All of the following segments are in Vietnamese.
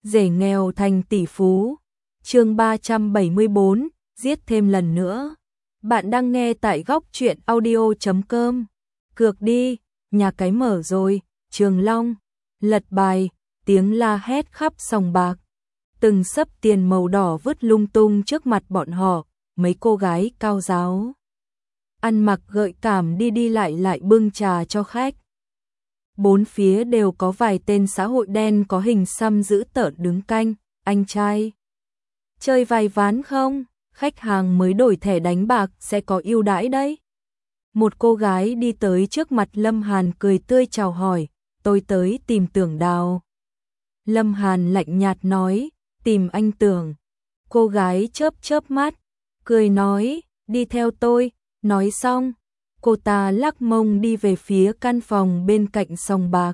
rể nghèo thành tỷ phú. Chương 374, giết thêm lần nữa. Bạn đang nghe tại góc truyện audio.com. Cược đi, nhà cái mở rồi, Trường Long. Lật bài, tiếng la hét khắp sòng bạc. Từng xấp tiền màu đỏ vứt lung tung trước mặt bọn họ, mấy cô gái cao ráo. Ăn mặc gợi cảm đi đi lại lại bưng trà cho khách. Bốn phía đều có vài tên xã hội đen có hình xăm dữ tợn đứng canh. Anh trai, chơi vài ván không? Khách hàng mới đổi thẻ đánh bạc sẽ có ưu đãi đấy. Một cô gái đi tới trước mặt Lâm Hàn cười tươi chào hỏi, tôi tới tìm Tưởng Đào. Lâm Hàn lạnh nhạt nói, tìm anh Tưởng. Cô gái chớp chớp mắt, cười nói, đi theo tôi. Nói xong, cô ta lắc mông đi về phía căn phòng bên cạnh sòng bạc.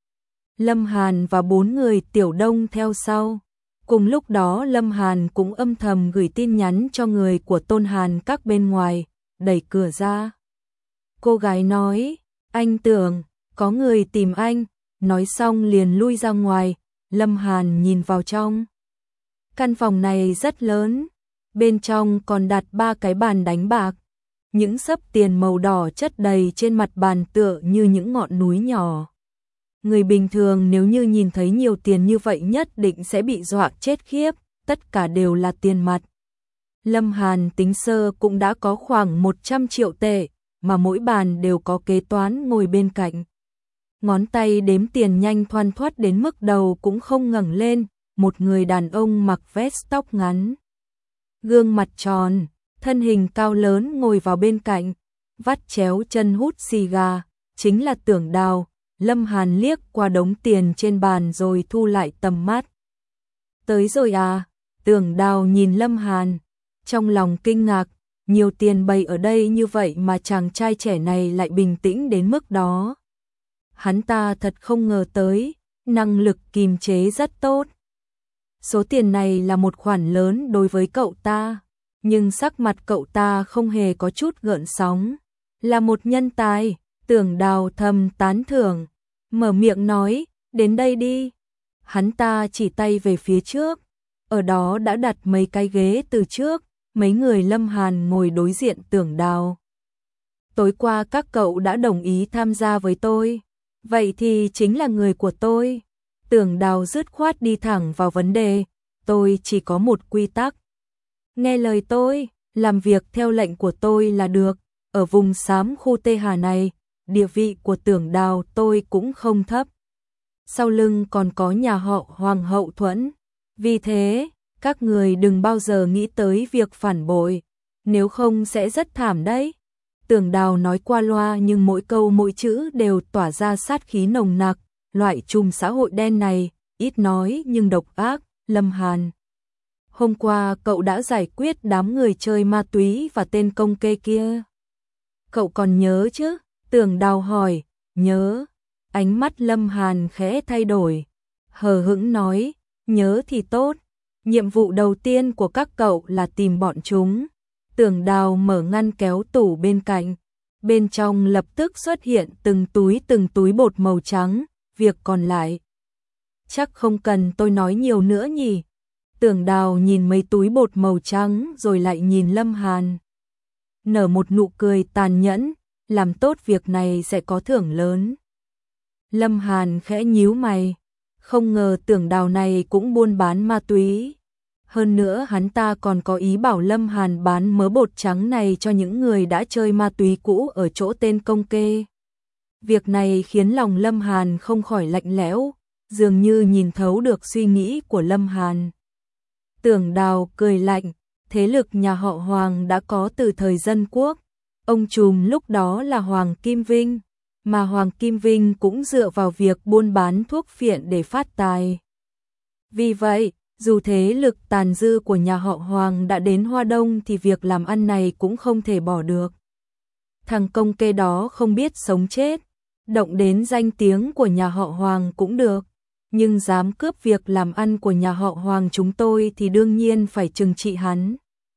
Lâm Hàn và 4 người Tiểu Đông theo sau. Cùng lúc đó Lâm Hàn cũng âm thầm gửi tin nhắn cho người của Tôn Hàn các bên ngoài, đẩy cửa ra. Cô gái nói, anh Tưởng, có người tìm anh, nói xong liền lui ra ngoài. Lâm Hàn nhìn vào trong. Căn phòng này rất lớn, bên trong còn đặt 3 cái bàn đánh bạc. Những xấp tiền màu đỏ chất đầy trên mặt bàn tựa như những ngọn núi nhỏ. Người bình thường nếu như nhìn thấy nhiều tiền như vậy nhất định sẽ bị dọa chết khiếp, tất cả đều là tiền mặt. Lâm Hàn tính sơ cũng đã có khoảng 100 triệu tệ, mà mỗi bàn đều có kế toán ngồi bên cạnh. Ngón tay đếm tiền nhanh thoăn thoắt đến mức đầu cũng không ngẩng lên, một người đàn ông mặc vest tóc ngắn. Gương mặt tròn, thân hình cao lớn ngồi vào bên cạnh, vắt chéo chân hút xì gà, chính là Tưởng Đào. Lâm Hàn liếc qua đống tiền trên bàn rồi thu lại tầm mắt. Tới rồi à? Tưởng Đào nhìn Lâm Hàn, trong lòng kinh ngạc, nhiều tiền bày ở đây như vậy mà chàng trai trẻ này lại bình tĩnh đến mức đó. Hắn ta thật không ngờ tới, năng lực kìm chế rất tốt. Số tiền này là một khoản lớn đối với cậu ta, nhưng sắc mặt cậu ta không hề có chút gợn sóng. Là một nhân tài, Tưởng Đào thầm tán thưởng, mở miệng nói, đến đây đi. Hắn ta chỉ tay về phía trước, ở đó đã đặt mấy cái ghế từ trước, mấy người Lâm Hàn ngồi đối diện Tưởng Đào. Tối qua các cậu đã đồng ý tham gia với tôi, vậy thì chính là người của tôi. Tưởng Đào dứt khoát đi thẳng vào vấn đề, tôi chỉ có một quy tắc. Nghe lời tôi, làm việc theo lệnh của tôi là được. Ở vùng xám khu Tê Hà này, địa vị của Tưởng Đào tôi cũng không thấp. Sau lưng còn có nhà họ Hoàng hậu thuẫn. Vì thế, các người đừng bao giờ nghĩ tới việc phản bội, nếu không sẽ rất thảm đấy. Tưởng Đào nói qua loa nhưng mỗi câu mỗi chữ đều tỏa ra sát khí nồng nặc. Loại trùm xã hội đen này, ít nói nhưng độc ác. Lâm Hàn, hôm qua cậu đã giải quyết đám người chơi ma túy và tên công kê kia. Cậu còn nhớ chứ? Tưởng Đào hỏi. Nhớ. Ánh mắt Lâm Hàn khẽ thay đổi, hờ hững nói, nhớ thì tốt. Nhiệm vụ đầu tiên của các cậu là tìm bọn chúng. Tưởng Đào mở ngăn kéo tủ bên cạnh, bên trong lập tức xuất hiện từng túi bột màu trắng. Việc còn lại, chắc không cần tôi nói nhiều nữa nhỉ. Tưởng Đào nhìn mấy túi bột màu trắng rồi lại nhìn Lâm Hàn, nở một nụ cười tàn nhẫn, làm tốt việc này sẽ có thưởng lớn. Lâm Hàn khẽ nhíu mày, không ngờ Tưởng Đào này cũng buôn bán ma túy. Hơn nữa hắn ta còn có ý bảo Lâm Hàn bán mớ bột trắng này cho những người đã chơi ma túy cũ ở chỗ tên công kê. Việc này khiến lòng Lâm Hàn không khỏi lạnh lẽo, dường như nhìn thấu được suy nghĩ của Lâm Hàn. Tưởng Đào cười lạnh, thế lực nhà họ Hoàng đã có từ thời Dân Quốc. Ông trùm lúc đó là Hoàng Kim Vinh, mà Hoàng Kim Vinh cũng dựa vào việc buôn bán thuốc phiện để phát tài. Vì vậy, dù thế lực tàn dư của nhà họ Hoàng đã đến Hoa Đông thì việc làm ăn này cũng không thể bỏ được. Thằng công kê đó không biết sống chết, động đến danh tiếng của nhà họ Hoàng cũng được, nhưng dám cướp việc làm ăn của nhà họ Hoàng chúng tôi thì đương nhiên phải trừng trị hắn.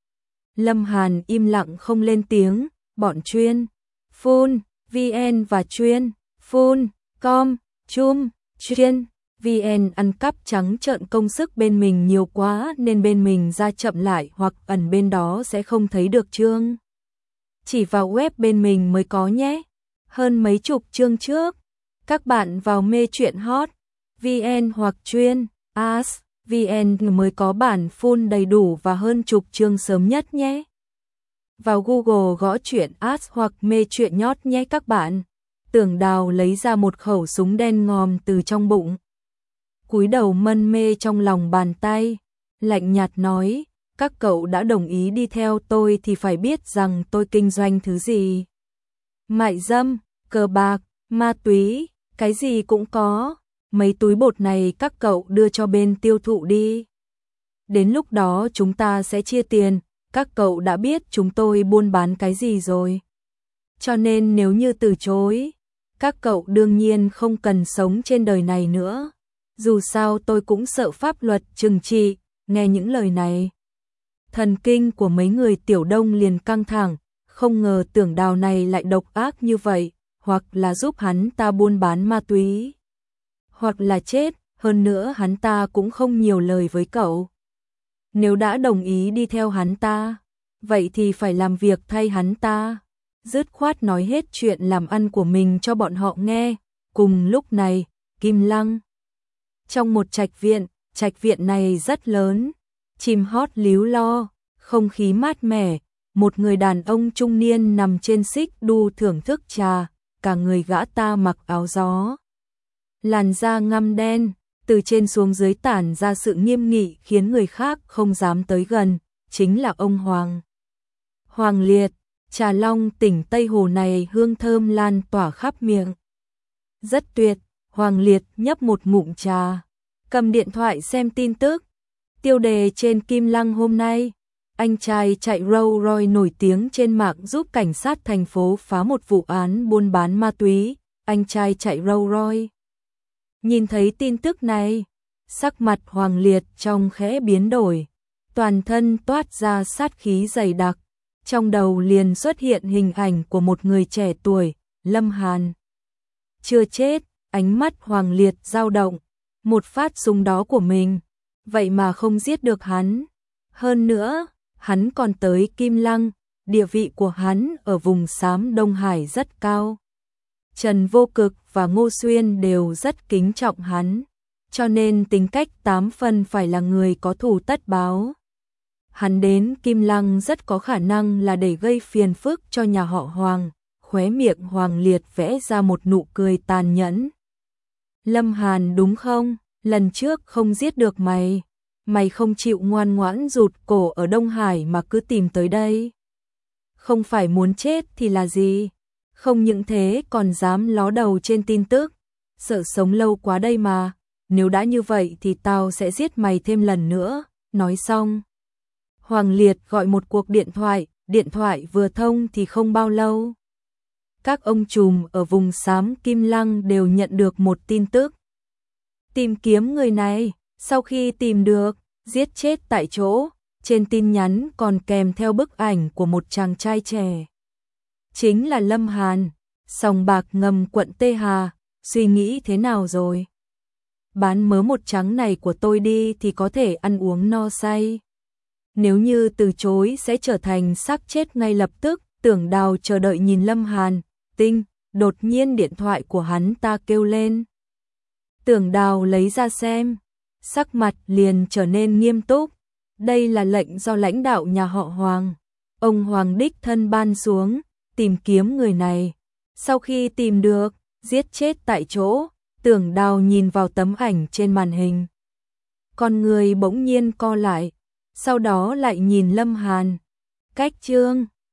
Lâm Hàn im lặng không lên tiếng. Bọn chuyên phun VN và chuyên phun com chum chuyên VN ăn cắp trắng trợn công sức bên mình nhiều quá nên bên mình ra chậm lại hoặc ẩn bên đó sẽ không thấy được chương. Chỉ vào web bên mình mới có nhé. Hơn mấy chục chương trước. Các bạn vào mê truyện hot VN hoặc chuyên As VN mới có bản full đầy đủ và hơn chục chương sớm nhất nhé. Vào Google gõ truyện As hoặc mê truyện nhót nhé các bạn. Tưởng Đào lấy ra một khẩu súng đen ngòm từ trong bụng. Cúi đầu mân mê trong lòng bàn tay, lạnh nhạt nói, các cậu đã đồng ý đi theo tôi thì phải biết rằng tôi kinh doanh thứ gì. Mại dâm, cờ bạc, ma túy, cái gì cũng có. Mấy túi bột này các cậu đưa cho bên tiêu thụ đi. Đến lúc đó chúng ta sẽ chia tiền, các cậu đã biết chúng tôi buôn bán cái gì rồi. Cho nên nếu như từ chối, các cậu đương nhiên không cần sống trên đời này nữa. Dù sao tôi cũng sợ pháp luật trừng trị. Nghe những lời này, thần kinh của mấy người Tiểu Đông liền căng thẳng, không ngờ Tưởng Đào này lại độc ác như vậy, hoặc là giúp hắn ta buôn bán ma túy, hoặc là chết, hơn nữa hắn ta cũng không nhiều lời với cậu. Nếu đã đồng ý đi theo hắn ta, vậy thì phải làm việc thay hắn ta. Dứt khoát nói hết chuyện làm ăn của mình cho bọn họ nghe. Cùng lúc này, Kim Lăng trong một trạch viện này rất lớn, chim hót líu lo, không khí mát mẻ, một người đàn ông trung niên nằm trên xích đu thưởng thức trà, cả người gã ta mặc áo gió. Làn da ngăm đen, từ trên xuống dưới tản ra sự nghiêm nghị khiến người khác không dám tới gần, chính là ông Hoàng Liệt. Trà long tỉnh Tây Hồ này hương thơm lan tỏa khắp miệng. Rất tuyệt, Hoàng Liệt nhấp một ngụm trà, cầm điện thoại xem tin tức. Tiêu đề trên Kim Lăng hôm nay, anh trai chạy Rolls Royce nổi tiếng trên mạng giúp cảnh sát thành phố phá một vụ án buôn bán ma túy, anh trai chạy Rolls Royce. Nhìn thấy tin tức này, sắc mặt Hoàng Liệt trong khẽ biến đổi, toàn thân toát ra sát khí dày đặc. Trong đầu liền xuất hiện hình ảnh của một người trẻ tuổi, Lâm Hàn. Chưa chết, ánh mắt Hoàng Liệt dao động, một phát súng đó của mình, vậy mà không giết được hắn. Hơn nữa, hắn còn tới Kim Lăng, địa vị của hắn ở vùng xám Đông Hải rất cao. Trần Vô Cực và Ngô Xuyên đều rất kính trọng hắn, cho nên tính cách 8 phần phải là người có thù tất báo. Hắn đến Kim Lăng rất có khả năng là để gây phiền phức cho nhà họ Hoàng. Khóe miệng Hoàng Liệt vẽ ra một nụ cười tàn nhẫn. Lâm Hàn đúng không? Lần trước không giết được mày. Mày không chịu ngoan ngoãn rụt cổ ở Đông Hải mà cứ tìm tới đây. Không phải muốn chết thì là gì? Không những thế còn dám ló đầu trên tin tức. Sợ sống lâu quá đây mà. Nếu đã như vậy thì tao sẽ giết mày thêm lần nữa. Nói xong, Hoàng Liệt gọi một cuộc điện thoại vừa thông thì không bao lâu. Các ông trùm ở vùng xám Kim Lăng đều nhận được một tin tức. Tìm kiếm người này, sau khi tìm được, giết chết tại chỗ, trên tin nhắn còn kèm theo bức ảnh của một chàng trai trẻ. Chính là Lâm Hàn, sòng bạc ngầm quận Tê Hà, suy nghĩ thế nào rồi? Bán mớ một trắng này của tôi đi thì có thể ăn uống no say. Nếu như từ chối sẽ trở thành xác chết ngay lập tức. Tưởng Đào chờ đợi nhìn Lâm Hàn, đột nhiên điện thoại của hắn ta kêu lên. Tưởng Đào lấy ra xem, sắc mặt liền trở nên nghiêm túc. Đây là lệnh do lãnh đạo nhà họ Hoàng, ông Hoàng đích thân ban xuống, tìm kiếm người này. Sau khi tìm được, giết chết tại chỗ. Tưởng Đào nhìn vào tấm ảnh trên màn hình, con người bỗng nhiên co lại, sau đó lại nhìn Lâm Hàn. Cách chương